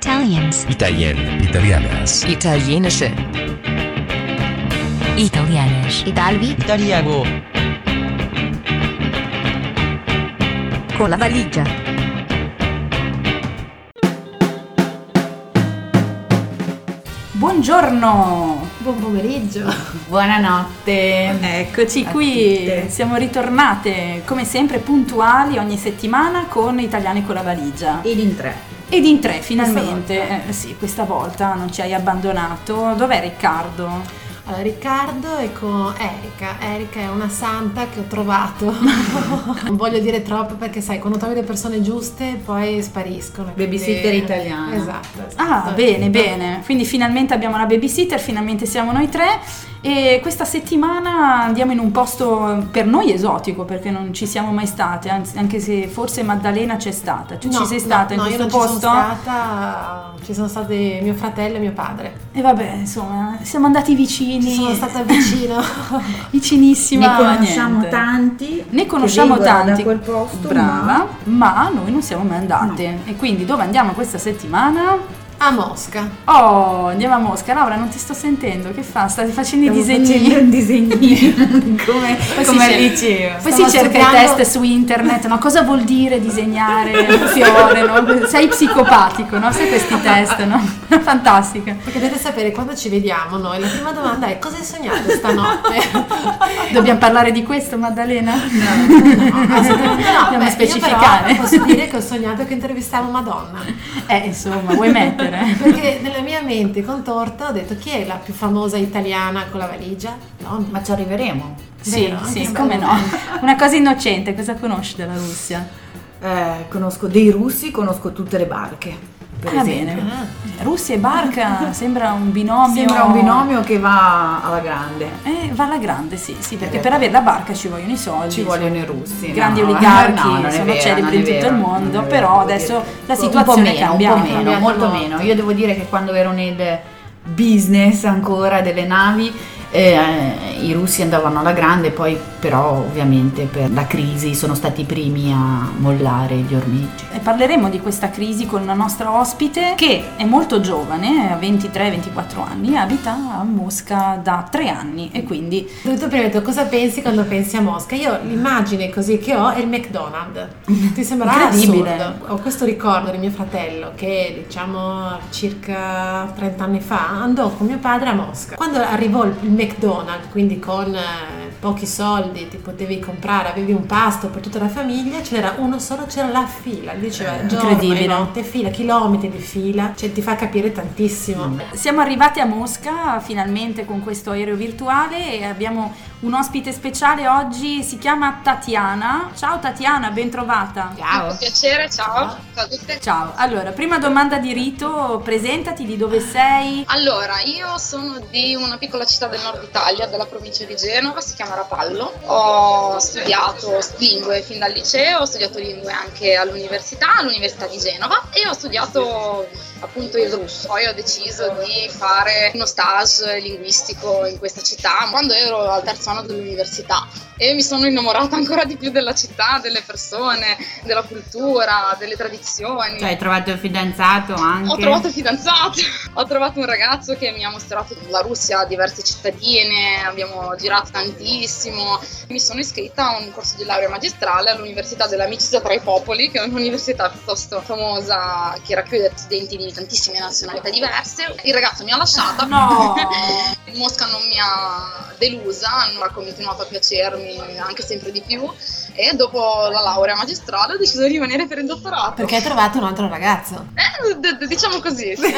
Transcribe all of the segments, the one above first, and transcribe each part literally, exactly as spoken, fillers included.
Italians. Italien. Italianas. Italienische. Italianisch. Italvi. Italiano. Con la valigia. Buongiorno, buon pomeriggio, buonanotte. Eccoci qui, tutte. Siamo ritornate come sempre puntuali ogni settimana con Italiani con la valigia. Ed in tre. Ed in tre finalmente, Questa volta. Eh, sì, questa volta non ci hai abbandonato. Dov'è Riccardo? Allora, Riccardo è con Erika. Erika è una santa che ho trovato. Non voglio dire troppo perché sai, quando trovi le persone giuste poi spariscono. Babysitter quindi- italiana. Esatto, esatto. Ah, bene, bene. Quindi finalmente abbiamo la babysitter, finalmente siamo noi tre. E questa settimana andiamo in un posto per noi esotico perché non ci siamo mai state, anzi, anche se forse Maddalena c'è stata. Tu No, ci sei stata no, in no, questo io non posto? Ci sono stata, ci sono stati mio fratello e mio padre. E vabbè, insomma, siamo andati vicini. Ci sono stata vicino. Vicinissima. Ne conosciamo niente. tanti. Ne conosciamo che vengono tanti. da quel posto. Brava, ma... noi non siamo mai andate. E quindi dove andiamo questa settimana? A Mosca. Oh, andiamo a Mosca. Laura, non ti sto sentendo. Che fa? Stai facendo i Stiamo disegnini? facendo un disegnino come, Poi come si al cerca- liceo. Poi Stavo si cerca studiando- i test su internet, no? Cosa vuol dire disegnare un fiore, no? Sei psicopatico, no? Sai questi test, no? Fantastica. Perché dovete sapere, quando ci vediamo noi, la prima domanda è: cosa hai sognato stanotte? Dobbiamo parlare di questo, Maddalena? Assolutamente no. Dobbiamo Beh, specificare. io però posso dire che ho sognato che intervistavo Madonna. Eh, insomma, vuoi mettere? Perché nella mia mente contorta ho detto: chi è la più famosa italiana con la valigia? Donna. Ma ci arriveremo. Sì, Vero, sì, anche come se- no. Una cosa innocente, cosa conosci della Russia? Eh, conosco dei russi, conosco tutte le barche. Per Ah, esempio. bene. Russia e barca sembra un binomio. Sembra un binomio che va alla grande. Eh, va alla grande, sì, sì, perché Eh, per avere la barca ci vogliono i soldi. Ci vogliono i russi. Grandi no, oligarchi, no, non è sono vero, celebri non in è tutto vero, il non mondo, è vero, però devo adesso dire. la Un po' situazione è meno, cambiata. Un po' meno, Cambiata molto molto. meno. Io devo dire che quando ero nel business ancora delle navi, eh, i russi andavano alla grande, poi però ovviamente per la crisi sono stati i primi a mollare gli ormeggi. E parleremo di questa crisi con una nostra ospite che è molto giovane, ha ventitré ventiquattro anni, abita a Mosca da tre anni e quindi Tu prima hai detto cosa pensi quando pensi a Mosca? Io l'immagine così che ho è il McDonald's. Ti sembrerà Incredibile. assurdo? Ho questo ricordo di mio fratello che diciamo circa trenta anni fa andò con mio padre a Mosca. Quando arrivò il il McDonald's, quindi con eh, pochi soldi ti potevi comprare, avevi un pasto per tutta la famiglia, ce n'era uno solo, c'era la fila, diceva giorno incredibile. e notte fila, chilometri di fila, cioè ti fa capire tantissimo. siamo arrivati a Mosca finalmente con questo aereo virtuale e abbiamo un ospite speciale oggi, si chiama Tatiana. Ciao Tatiana, ben trovata. Ciao. Piacere, ciao. Ciao a tutte. Ciao, allora, prima domanda di rito, presentati, di dove sei? Allora, io sono di una piccola città del nord Italia, della provincia di Genova, si chiama Rapallo. Ho studiato lingue fin dal liceo, ho studiato lingue anche all'università, all'università di Genova e ho studiato appunto il russo. Poi ho deciso di fare uno stage linguistico in questa città quando ero al terzo anno dell'università e mi sono innamorata ancora di più della città, delle persone, della cultura, delle tradizioni. Cioè, hai trovato il fidanzato anche? Ho trovato il fidanzato, ho trovato un ragazzo che mi ha mostrato la Russia, diverse cittadine, abbiamo girato tantissimo. Mi sono iscritta a un corso di laurea magistrale all'Università dell'Amicizia tra i Popoli, che è un'università piuttosto famosa che racchiude studenti di tantissime nazionalità diverse. Il ragazzo mi ha lasciata. No! Mosca non mi ha delusa, ha continuato a piacermi anche sempre di più e dopo la laurea magistrale ho deciso di rimanere per il dottorato. Perché hai trovato un altro ragazzo. Eh, d- d- diciamo così. sì.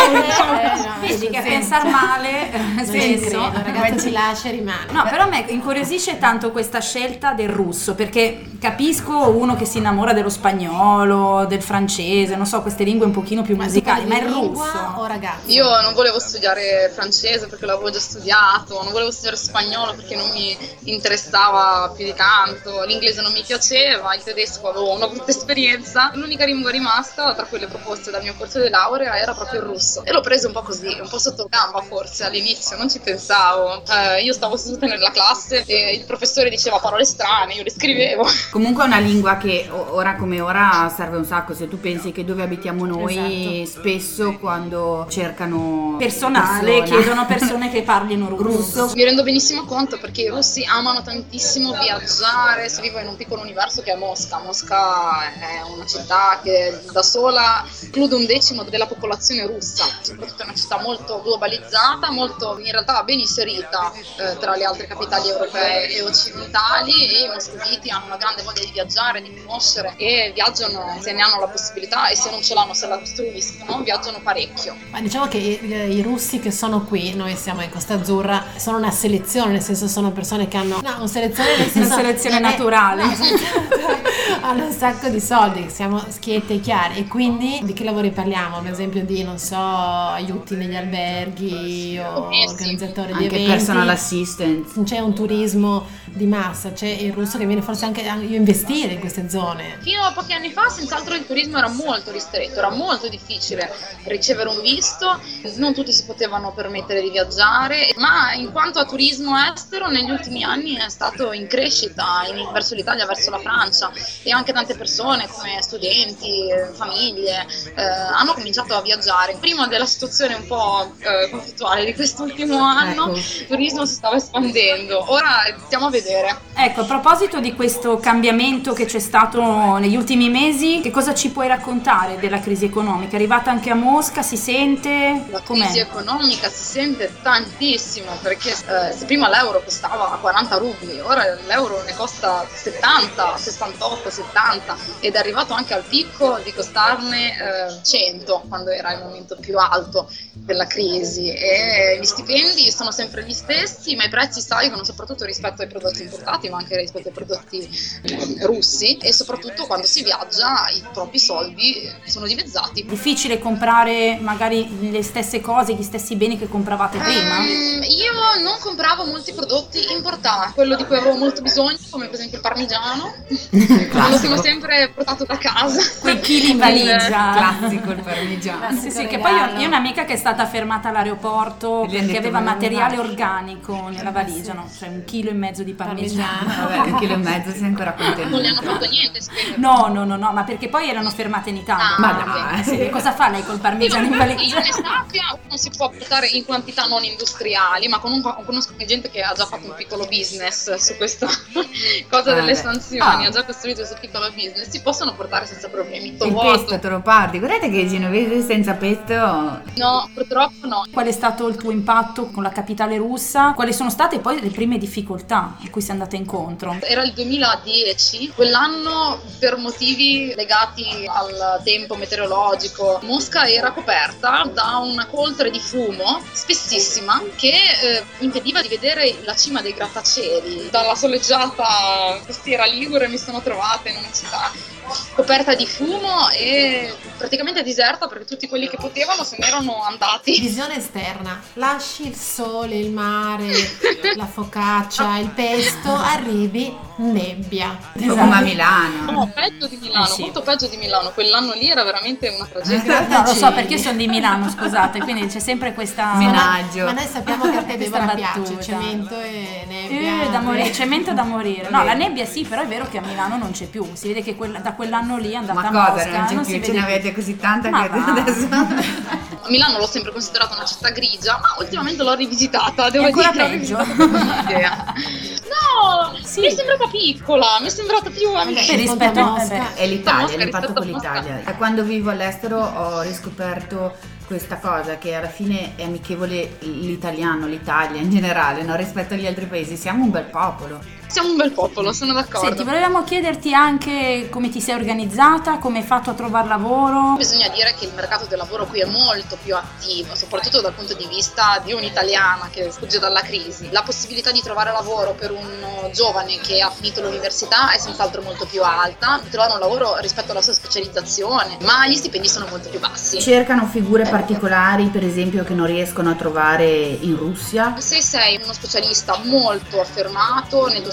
Vedi che a pensar male eh, Non ci spesso credo, il ragazzo ti lascia e rimane. No, però a me incuriosisce tanto questa scelta del russo, perché capisco uno che si innamora dello spagnolo, del francese, non so, queste lingue un pochino più musicali, ma il lingua russo. o ragazzo? Io non volevo studiare francese perché l'avevo già studiato, non volevo studiare spagnolo perché non mi interessava parlava più di tanto, l'inglese non mi piaceva, il tedesco avevo una brutta esperienza. L'unica lingua rimasta tra quelle proposte dal mio corso di laurea era proprio il russo e l'ho preso un po' così, un po' sotto gamba forse all'inizio, non ci pensavo. Eh, io stavo seduta nella classe e il professore diceva parole strane, io le scrivevo. Comunque è una lingua che ora come ora serve un sacco. Se tu pensi che dove abitiamo noi, esatto, spesso quando cercano personale persona. chiedono persone che parlino russo. Mi rendo benissimo conto perché i russi amano tantissimo viaggiare. Vivo in un piccolo universo che è Mosca. Mosca è una città che da sola include un decimo della popolazione russa, soprattutto è una città molto globalizzata, molto in realtà ben inserita eh, tra le altre capitali europee e occidentali, e i moscoviti hanno una grande voglia di viaggiare, di conoscere, e viaggiano se ne hanno la possibilità, e se non ce l'hanno, se la costruiscono, viaggiano parecchio. Ma diciamo che i, i russi che sono qui, noi siamo in Costa Azzurra, sono una selezione, nel senso sono persone che hanno no, una selezione, nel senso, una selezione naturale, no, hanno un sacco di soldi, siamo schiette e chiare, e quindi di che lavori parliamo? Ad esempio di, non so, aiuti negli alberghi o eh sì. organizzatori anche di eventi, personal assistant. C'è un turismo di massa, c'è il russo che viene forse anche a investire in queste zone. Fino a pochi anni fa senz'altro il turismo era molto ristretto, era molto difficile ricevere un visto, non tutti si potevano permettere di viaggiare, ma in quanto a turismo estero negli ultimi anni è stato in crescita in, verso l'Italia, verso la Francia, e anche tante persone come studenti, famiglie eh, hanno cominciato a viaggiare. Prima della situazione un po' eh, conflittuale di quest'ultimo anno, ecco, il turismo si stava espandendo, ora stiamo a vedere. Ecco, a proposito di questo cambiamento che c'è stato negli ultimi mesi, che cosa ci puoi raccontare della crisi economica? È arrivata anche a Mosca, si sente? La Com'è? crisi economica si sente tantissimo, perché eh, se prima l'euro costava quaranta rubli, ora l'euro ne costa settanta, sessantotto, settanta, ed è arrivato anche al picco di costarne eh, cento quando era il momento più alto della crisi, e gli stipendi sono sempre gli stessi, ma i prezzi salgono soprattutto rispetto ai prodotti importati, ma anche rispetto ai prodotti eh, russi, e soprattutto quando si viaggia i propri soldi sono dimezzati. Difficile comprare magari le stesse cose, gli stessi beni che compravate prima? Um, io non compravo molti prodotti importati, quello di cui avevo molto bisogno, come per esempio il parmigiano, me lo sono sempre portato da casa. Quei chili in valigia. Classico il parmigiano. Sì, sì, che poi io, io ho un'amica che è stata fermata all'aeroporto Gli perché aveva materiale male. organico nella valigia, no? Cioè un chilo e mezzo di parmigiano. Vabbè, un chilo e mezzo sei ancora contento. Non gli hanno fatto niente, spero. No, no, no, no, ma perché poi erano fermate in Italia. Ah, Ma ok. dai, Sì, che cosa fa lei col parmigiano in Io valigia? ne sappia, non si può portare in quantità non industriali, ma comunque conosco gente che ha già fatto un piccolo business su questa cosa delle Vabbè. sanzioni, Ah. ha già costruito questo piccolo business, si possono portare senza problemi. Il pesto te lo parti. Guardate che i genovesi senza pesto. No, purtroppo no. Qual è stato il tuo impatto con la capitale russa? Quali sono state poi le prime difficoltà a cui sei andata incontro? Era il duemiladieci, quell'anno per motivi legati al tempo meteorologico Mosca era coperta da una coltre di fumo spessissima che eh, impediva di vedere la cima dei grattacieli. Dalla soleggiata costiera ligure mi sono trovata in una città coperta di fumo e praticamente deserta, perché tutti quelli che potevano se ne erano andati. Visione esterna, lasci il sole, il mare, la focaccia, il pesto, arrivi nebbia. Esatto. Come a Milano. No, peggio di Milano, Eh sì. molto peggio di Milano. Quell'anno lì era veramente una tragedia. No, lo so perché io sono di Milano, scusate, quindi c'è sempre questa Menaggio. Ma noi sappiamo che a te Questa Deborah battuta. piace cemento e nebbia. Eh, da morire, cemento da morire. No, la nebbia sì, però è vero che a Milano non c'è più. Si vede che quella- da quell'anno lì è andata Ma a cosa, Mosca, non c'è si più, ce vede ne più. avete così tanta Ma che va. adesso. Milano l'ho sempre considerata una città grigia, ma ultimamente l'ho rivisitata, devo È ancora dire. peggio. L'ho rivisitata con l'idea. No, Sì. mi è sembrata piccola, mi è sembrata più amica. Per rispetto a Mosca. È l'Italia, Mosca l'impatto rispetto con a Mosca. l'Italia. Da quando vivo all'estero ho riscoperto questa cosa, che alla fine è amichevole l'italiano, l'Italia in generale, no? Rispetto agli altri paesi. Siamo un bel popolo. Siamo un bel popolo, sono d'accordo. Senti, volevamo chiederti anche come ti sei organizzata, come hai fatto a trovare lavoro. Bisogna dire che il mercato del lavoro qui è molto più attivo, soprattutto dal punto di vista di un'italiana che fugge dalla crisi. La possibilità di trovare lavoro per un giovane che ha finito l'università è senz'altro molto più alta, trovare un lavoro rispetto alla sua specializzazione, ma gli stipendi sono molto più bassi. Cercano figure particolari, per esempio, che non riescono a trovare in Russia. Se sei uno specialista molto affermato nel tuo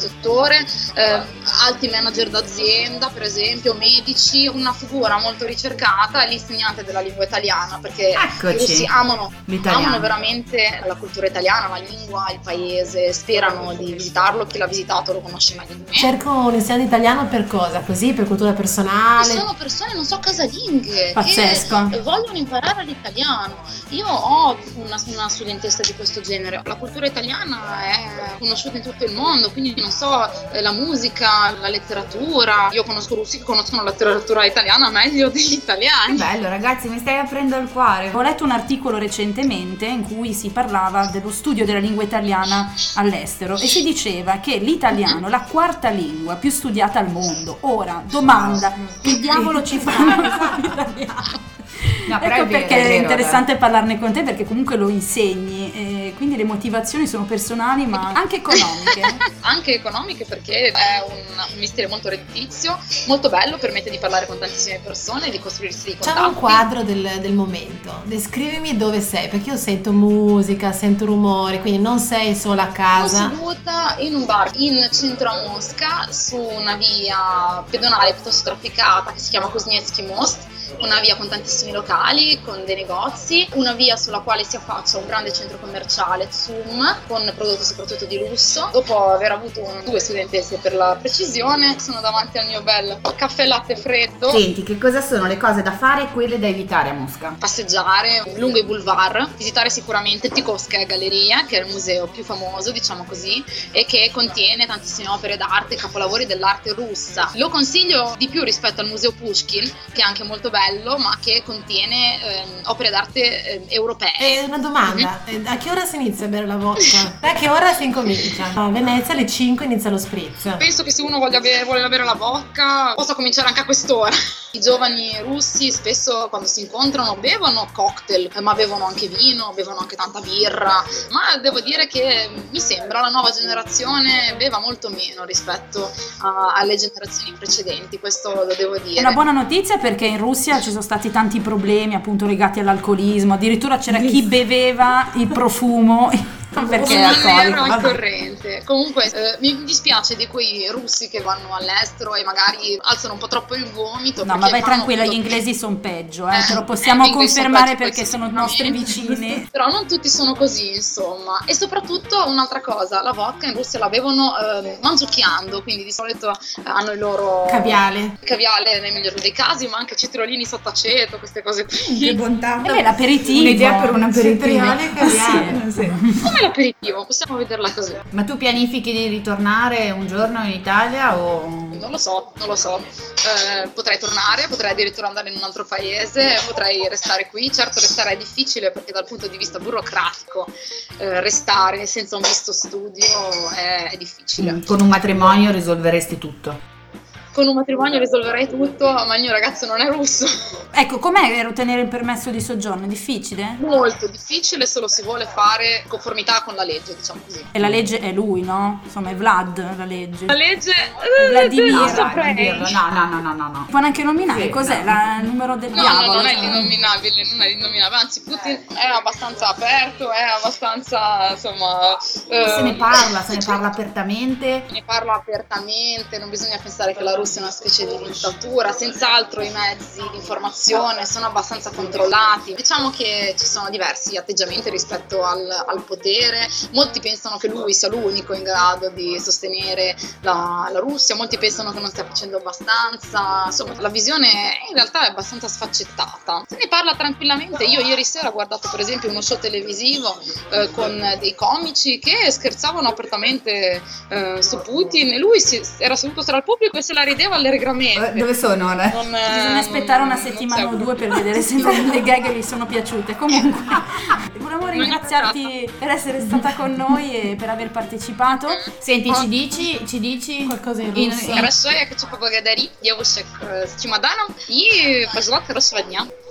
settore, eh, alti manager d'azienda per esempio, medici, una figura molto ricercata è l'insegnante della lingua italiana, perché Eccoci. i russi amano, L'italiano. amano veramente la cultura italiana, la lingua, il paese, sperano di visitarlo, chi l'ha visitato lo conosce meglio di me. Cerco un insegnante italiano per cosa? Così, per cultura personale? Sono persone, non so, casalinghe Pazzesco. che vogliono imparare l'italiano. Io ho una, una studentessa di questo genere. La cultura italiana è conosciuta in tutto il mondo, quindi non so, eh, la musica, la letteratura. Io conosco russi che conoscono la letteratura italiana meglio degli italiani. Bello, ragazzi, mi stai aprendo il cuore. Ho letto un articolo recentemente in cui si parlava dello studio della lingua italiana all'estero e si diceva che l'italiano è la quarta lingua più studiata al mondo. Ora, domanda, che diavolo ci fanno l'esame italiano? No, però Ecco è vero, perché è è, vero, interessante parlarne con te, perché comunque lo insegni, e quindi le motivazioni sono personali ma anche economiche. Anche economiche, perché è un, un mestiere molto redditizio, molto bello, permette di parlare con tantissime persone e di costruirsi dei contatti. Facciamo un quadro del, del momento. Descrivimi dove sei, perché io sento musica, sento rumori, quindi non sei sola a casa. Sono seduta in un bar in centro a Mosca, su una via pedonale piuttosto trafficata che si chiama Kuznetsky Most, una via con tantissimi locali, con dei negozi, una via sulla quale si affaccia un grande centro commerciale, Tsum, con prodotti soprattutto di lusso. Dopo aver avuto un, due studentesse per la precisione, sono davanti al mio bel caffè latte freddo. Senti, che cosa sono le cose da fare e quelle da evitare a Mosca? Passeggiare lungo i boulevard, visitare sicuramente Tikovskaya Galleria, che è il museo più famoso, diciamo così, e che contiene tantissime opere d'arte, capolavori dell'arte russa. Lo consiglio di più rispetto al museo Pushkin, che è anche molto bello, ma che contiene ehm, opere d'arte eh, europee. E una domanda, eh, a che ora si inizia a bere la vodka? A che ora si incomincia? A Venezia alle cinque inizia lo spritz. Penso che se uno voglia bere, vuole avere la vodka, possa cominciare anche a quest'ora. I giovani russi spesso quando si incontrano bevono cocktail, ma bevono anche vino, bevono anche tanta birra, ma devo dire che mi sembra la nuova generazione beva molto meno rispetto a, alle generazioni precedenti, questo lo devo dire. È una buona notizia, perché in Russia ci sono stati tanti problemi appunto legati all'alcolismo, addirittura c'era chi beveva il profumo perché è non alcolico. ero al corrente. Comunque eh, mi dispiace di quei russi che vanno all'estero e magari alzano un po' troppo il gomito. No, ma perché vai fanno tranquilla, gli quello- inglesi sono peggio, eh, Eh, te lo possiamo eh, gli inglesi sono confermare peggio, perché questo sono nostri sicuramente. vicini. Però non tutti sono così, insomma. E soprattutto un'altra cosa, la vodka in Russia la bevono eh, mangiucchiando, quindi di solito eh, hanno il loro Caviale. caviale nel migliore dei casi, ma anche cetriolini sott'aceto, queste cose qui. Che bontà. E beh, l'aperitivo. Un'idea per un aperitivo. Cetrioli e caviale. Sì. Come l'aperitivo, possiamo vederla così. Ma tu pianifichi di ritornare un giorno in Italia o... Non lo so, non lo so. Eh, potrei tornare, potrei addirittura andare in un altro paese, potrei restare qui. Certo, restare è difficile perché dal punto di vista burocratico eh, restare senza un visto studio è, è difficile. Con un matrimonio risolveresti tutto? Con un matrimonio risolverei tutto, ma il mio ragazzo non è russo. Ecco, com'è ottenere il permesso di soggiorno? È difficile? Molto difficile se lo si vuole fare in conformità con la legge, diciamo così. E la legge è lui, no? Insomma, è Vlad la legge. La legge... Vladimir. non No, dai, non saprei. dirlo. No, no, no, no, no, no. Può neanche nominare, Sì, cos'è? no. La- il numero del No, diavolo? no, non è cioè. l'innominabile, non è l'innominabile, anzi Putin è abbastanza aperto, è abbastanza, insomma... eh, Se ne parla, se ne parla apertamente. Ne parla apertamente, non bisogna pensare che la Russia è una specie di dittatura, senz'altro i mezzi di informazione sono abbastanza controllati. Diciamo che ci sono diversi atteggiamenti rispetto al, al potere, molti pensano che lui sia l'unico in grado di sostenere la, la Russia, molti pensano che non stia facendo abbastanza, insomma la visione in realtà è abbastanza sfaccettata. Se ne parla tranquillamente, io ieri sera ho guardato per esempio uno show televisivo eh, con dei comici che scherzavano apertamente eh, su Putin e lui si, era seduto tra il pubblico e se la rideva allegramente. Eh, Dove sono ora? Non, Bisogna aspettare una non- non settimana c'è- o due per vedere se le gag gli sono piaciute. Comunque, volevamo ringraziarti per essere stata con noi e per aver partecipato. Senti, ci dici, ci dici Qualcosa in in- russo. Хорошо, я хочу поблагодарить девушек э, с чемоданом и пожелать хорошего дня.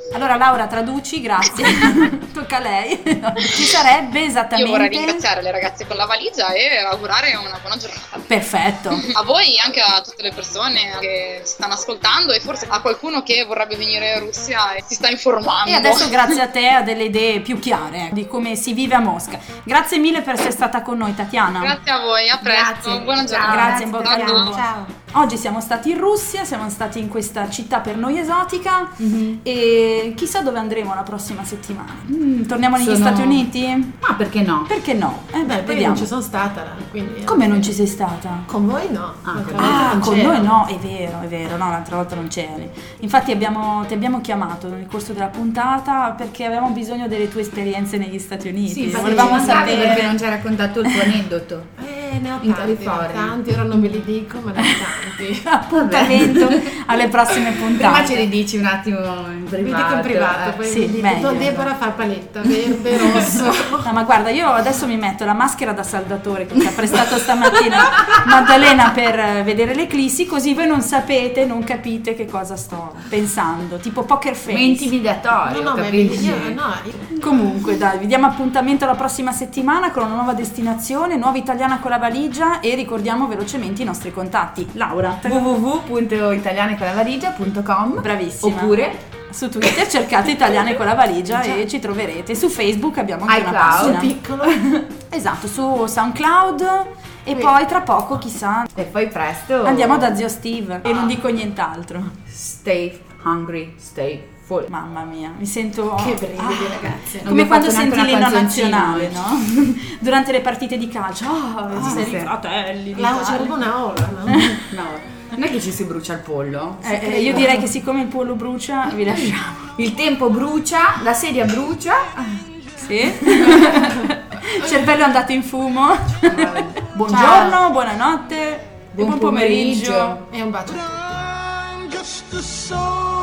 Allora Laura, traduci, grazie. Tocca a lei. Ci sarebbe esattamente... Io vorrei ringraziare le ragazze con la valigia e augurare una buona giornata. Perfetto. A voi e anche a tutte le persone che ci stanno ascoltando e forse a qualcuno che vorrebbe venire in Russia e si sta informando. E adesso grazie a te ha delle idee più chiare di come si vive a Mosca. Grazie mille per essere stata con noi, Tatiana. Grazie a voi, a presto. Grazie. Buona Ciao. giornata. Grazie, in bocca al Ciao. lupo. Ciao. Oggi siamo stati in Russia, siamo stati in questa città per noi esotica e chissà dove andremo la prossima settimana. Mm, torniamo negli Sono- Stati Uniti? Ma perché no? Perché no? Eh beh, Beh, poi vediamo. non ci sono stata, quindi... Come non ci sei stata? Con voi no. Ah, L'altra con- volta Ah, non con c'ero. noi no, è vero, è vero, no, l'altra volta non c'eri. Infatti abbiamo, ti abbiamo chiamato nel corso della puntata perché avevamo bisogno delle tue esperienze negli Stati Uniti. Sì, infatti volevamo ci mancavi sapere perché non ci hai raccontato il tuo aneddoto. Eh, ne ho In tanti, California. ne ho tanti, ora non ve li dico, ma ne ho tanti. appuntamento alle prossime puntate. Prima ce li dici un attimo in Vi privato. dico in privato, eh. poi sì, vi dico, meglio. Don Deborah fa paletta, verde, rosso. No, ma guarda, io adesso mi metto la maschera da saldatore che ci ha prestato stamattina Maddalena per eh, vedere l'eclissi, così voi non sapete, non capite che cosa sto pensando, tipo poker face. Ma è intimidatorio, No, no, ma capisci? io, no, io- Comunque, dai, vi diamo appuntamento la prossima settimana con una nuova destinazione, nuova italiana con la valigia e ricordiamo velocemente i nostri contatti. Laura, w w w punto italianeconlavaligia punto com bravissima. oppure Su Twitter cercate Italiane con la valigia e ci troverete. Su Facebook abbiamo anche una iCloud. pagina. piccolo. Esatto, su SoundCloud e poi tra poco, chissà, e poi presto andiamo da zio Steve e non dico nient'altro. stay hungry, stay full. Mamma mia, mi sento Che brividi, ragazzi. Non come abbiamo quando fatto senti neanche una l'inno canzoncina nazionale, oggi. no? Durante le partite di calcio. Oh, Ah, ci sei sì. i fratelli La d'Italia. c'era una ola, no? No, non è che ci si brucia il pollo. Eh, eh, io direi che siccome il pollo brucia, vi lasciamo. Il tempo brucia, la sedia brucia. Sì? Il cervello è andato in fumo. Buongiorno, buonanotte, e Buon buon pomeriggio. pomeriggio. E un bacio a tutti. I'm just a soul